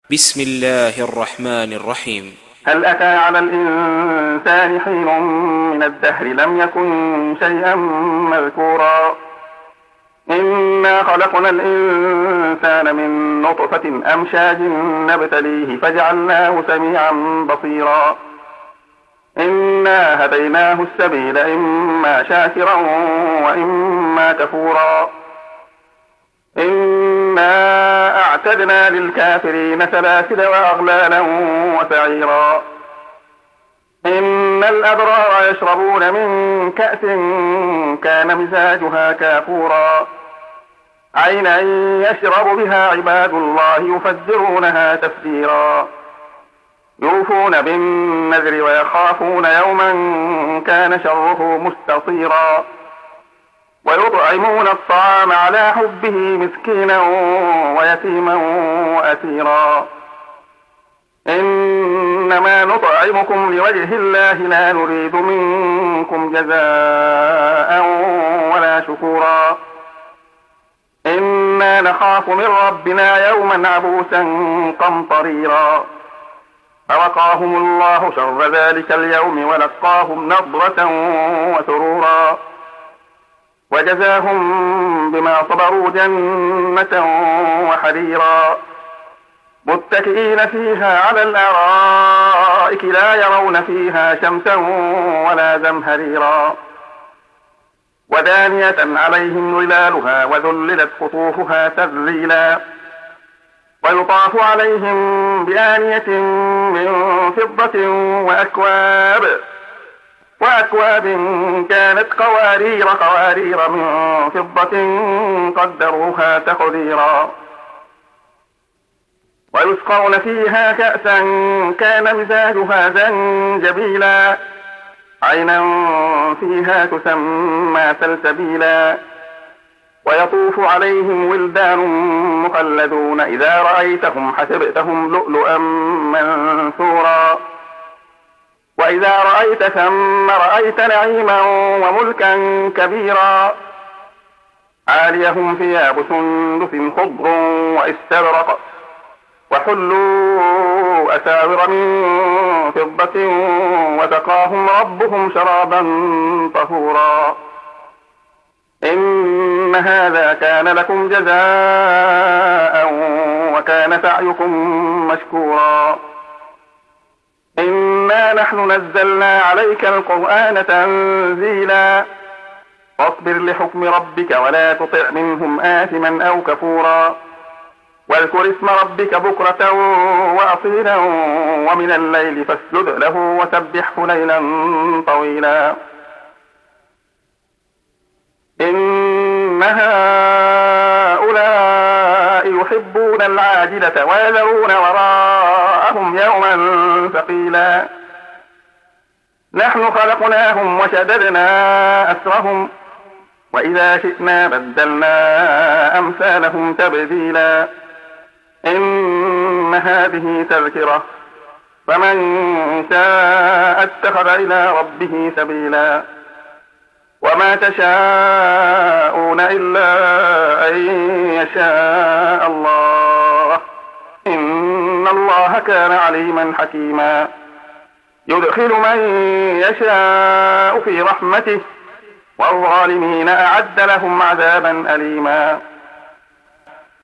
بسم الله الرحمن الرحيم. هل أتى على الإنسان حين من الدهر لم يكن شيئا مذكورا إنا خلقنا الإنسان من نطفة أمشاج نبتليه فجعلناه سميعا بصيرا إنا هديناه السبيل إما شاكرا وإما كفورا إنا أعتدنا للكافرين سلاسل وأغلالا وسعيرا إن الأبرار يشربون من كأس كان مزاجها كافورا عينا يشرب بها عباد الله يفجرونها تفجيرا يوفون بالنذر ويخافون يوما كان شره مستطيرا ويطعمون الطعام على حبه مسكينا ويتيما وأسيرا إنما نطعمكم لوجه الله لا نريد منكم جزاء ولا شكورا إنا نخاف من ربنا يوما عبوسا قمطريرا فوقاهم الله شر ذلك اليوم ولقاهم نضرة وسرورا وجزاهم بما صبروا جنة وحريرا متكئين فيها على الأرائك لا يرون فيها شمسا ولا زمهريرا ودانية عليهم ظلالها وذللت قطوفها تذليلا ويطاف عليهم بآنية من فضة وأكواب كانت قوارير من فضة قدروها تقديرا ويسقون فيها كأسا كان مزاجها زنجبيلا عينا فيها تسمى سلسبيلا ويطوف عليهم ولدان مخلدون إذا رأيتهم حسبتهم لؤلؤا منثورا وإذا رأيت ثم رأيت نعيما وملكا كبيرا عاليهم ثياب سندس خضر واستبرق وحلوا أساور من فضة وسقاهم ربهم شرابا طهورا إن هذا كان لكم جزاء وكان سعيكم مشكورا إنا نحن نزلنا عليك القرآن تنزيلا فاصبر لحكم ربك ولا تطع منهم آثما أو كفورا واذكر اسم ربك بكرة وأصيلا ومن الليل فاسجد له وسبحه ليلا طويلا إن هؤلاء يحبون العاجلة ويذرون وراءهم يوما ثقيلا نحن خلقناهم وشددنا أسرهم وإذا شئنا بدلنا أمثالهم تبديلا إن هذه تذكرة فمن شاء اتخذ إلى ربه سبيلا وما تشاءون إلا أن يشاء الله إن الله كان عليما حكيما يدخل من يشاء في رحمته والظالمين أعد لهم عذابا أليما